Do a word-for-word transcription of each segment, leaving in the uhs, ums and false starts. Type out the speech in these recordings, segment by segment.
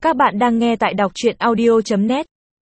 Các bạn đang nghe tại đọc truyện audio chấm net.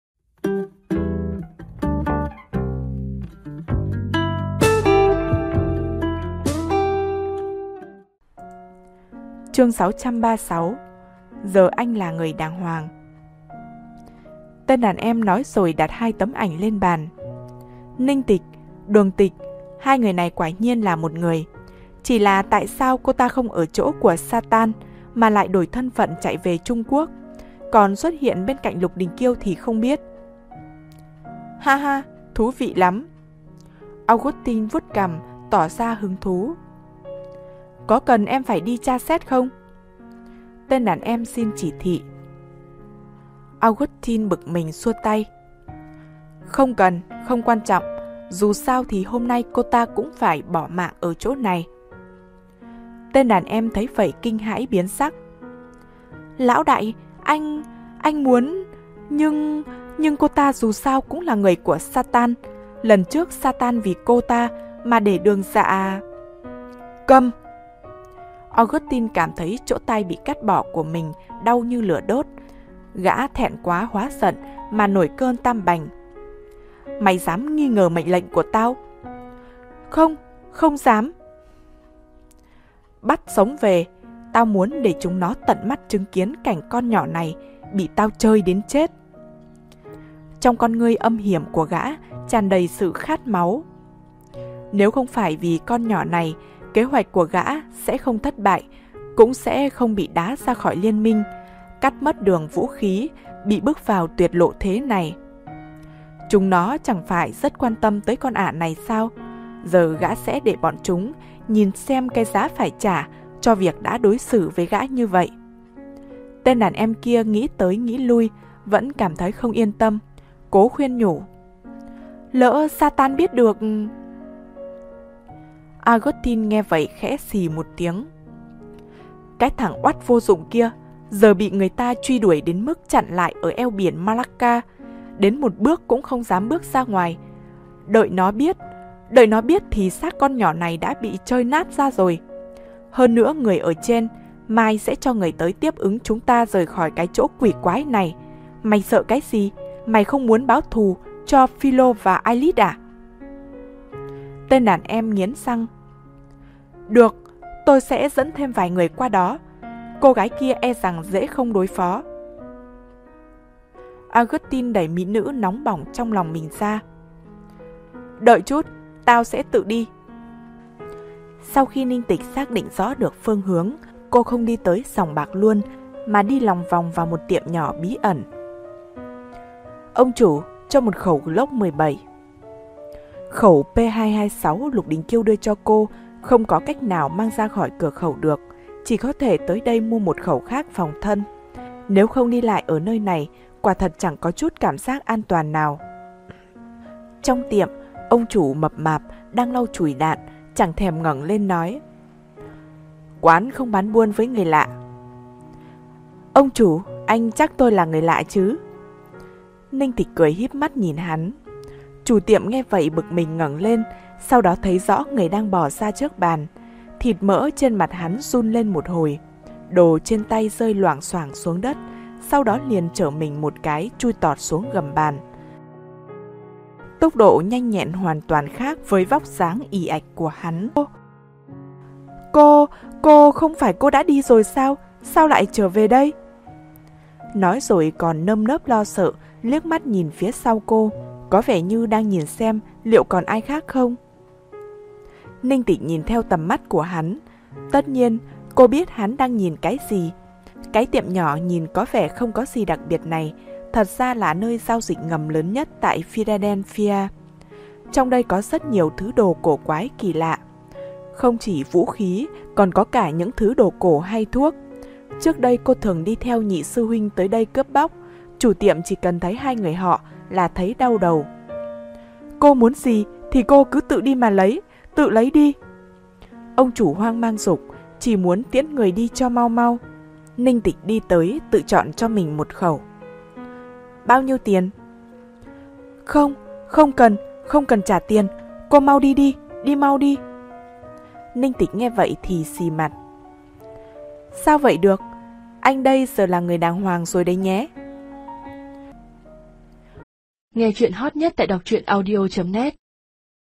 Chương sáu trăm ba mươi sáu. Giờ anh là người đàng hoàng. Tên đàn em nói rồi đặt hai tấm ảnh lên bàn. Ninh Tịch, Đường Tịch, hai người này quả nhiên là một người. Chỉ là tại sao cô ta không ở chỗ của Satan mà lại đổi thân phận chạy về Trung Quốc, còn xuất hiện bên cạnh Lục Đình Kiêu thì không biết. Ha ha, thú vị lắm. Augustine vuốt cằm, tỏ ra hứng thú. Có cần em phải đi tra xét không? Tên đàn em xin chỉ thị. Augustine bực mình xua tay. Không cần, không quan trọng. Dù sao thì hôm nay cô ta cũng phải bỏ mạng ở chỗ này. Tên đàn em thấy vậy kinh hãi biến sắc. Lão đại, anh... anh muốn... Nhưng... nhưng cô ta dù sao cũng là người của Satan. Lần trước Satan vì cô ta mà để Đường Dạ... Câm! Augustine cảm thấy chỗ tai bị cắt bỏ của mình đau như lửa đốt. Gã thẹn quá hóa giận mà nổi cơn tam bành. Mày dám nghi ngờ mệnh lệnh của tao? Không, không dám. Bắt sống về, tao muốn để chúng nó tận mắt chứng kiến cảnh con nhỏ này bị tao chơi đến chết. Trong con ngươi âm hiểm của gã tràn đầy sự khát máu. Nếu không phải vì con nhỏ này, kế hoạch của gã sẽ không thất bại, cũng sẽ không bị đá ra khỏi liên minh, cắt mất đường vũ khí, bị bước vào tuyệt lộ thế này. Chúng nó chẳng phải rất quan tâm tới con ả này sao? Giờ gã sẽ để bọn chúng nhìn xem cái giá phải trả cho việc đã đối xử với gã như vậy. Tên đàn em kia nghĩ tới nghĩ lui, vẫn cảm thấy không yên tâm, cố khuyên nhủ. Lỡ Satan biết được... Augustine nghe vậy khẽ xì một tiếng. Cái thằng oắt vô dụng kia giờ bị người ta truy đuổi đến mức chặn lại ở eo biển Malacca, đến một bước cũng không dám bước ra ngoài. Đợi nó biết, đợi nó biết thì xác con nhỏ này đã bị chơi nát ra rồi. Hơn nữa người ở trên mai sẽ cho người tới tiếp ứng chúng ta rời khỏi cái chỗ quỷ quái này. Mày sợ cái gì? Mày không muốn báo thù cho Philo và Ailit à? Tên đàn em nghiến răng. Được, tôi sẽ dẫn thêm vài người qua đó. Cô gái kia e rằng dễ không đối phó. Augustine đẩy mỹ nữ nóng bỏng trong lòng mình ra. Đợi chút, tao sẽ tự đi. Sau khi Ninh Tịch xác định rõ được phương hướng, cô không đi tới sòng bạc luôn, mà đi lòng vòng vào một tiệm nhỏ bí ẩn. Ông chủ, cho một khẩu Glock mười bảy. Khẩu P hai hai sáu Lục Đình Kiêu đưa cho cô, không có cách nào mang ra khỏi cửa khẩu được, chỉ có thể tới đây mua một khẩu khác phòng thân. Nếu không đi lại ở nơi này, quả thật chẳng có chút cảm giác an toàn nào. Trong tiệm, ông chủ mập mạp đang lau chùi đạn, chẳng thèm ngẩng lên nói. Quán không bán buôn với người lạ. Ông chủ, anh chắc tôi là người lạ chứ? Ninh Tịch cười híp mắt nhìn hắn. Chủ tiệm nghe vậy bực mình ngẩng lên, sau đó thấy rõ người đang bò ra trước bàn. Thịt mỡ trên mặt hắn run lên một hồi, đồ trên tay rơi loảng xoảng xuống đất, sau đó liền trở mình một cái chui tọt xuống gầm bàn. Tốc độ nhanh nhẹn hoàn toàn khác với vóc dáng ì ạch của hắn. Cô, cô không phải cô đã đi rồi sao? Sao lại trở về đây? Nói rồi còn nơm nớp lo sợ, liếc mắt nhìn phía sau cô, có vẻ như đang nhìn xem liệu còn ai khác không. Ninh Tịch nhìn theo tầm mắt của hắn. Tất nhiên, cô biết hắn đang nhìn cái gì. Cái tiệm nhỏ nhìn có vẻ không có gì đặc biệt này, thật ra là nơi giao dịch ngầm lớn nhất tại Philadelphia. Trong đây có rất nhiều thứ đồ cổ quái kỳ lạ. Không chỉ vũ khí, còn có cả những thứ đồ cổ hay thuốc. Trước đây cô thường đi theo nhị sư huynh tới đây cướp bóc. Chủ tiệm chỉ cần thấy hai người họ là thấy đau đầu. Cô muốn gì thì cô cứ tự đi mà lấy, tự lấy đi. Ông chủ hoang mang giục, chỉ muốn tiễn người đi cho mau mau. Ninh Tịch đi tới tự chọn cho mình một khẩu. Bao nhiêu tiền? Không, không cần, không cần trả tiền. Cô mau đi đi, đi mau đi. Ninh Tịch nghe vậy thì xì mặt. Sao vậy được? Anh đây giờ là người đàng hoàng rồi đấy nhé. Nghe chuyện hot nhất tại đọc truyện audio chấm net.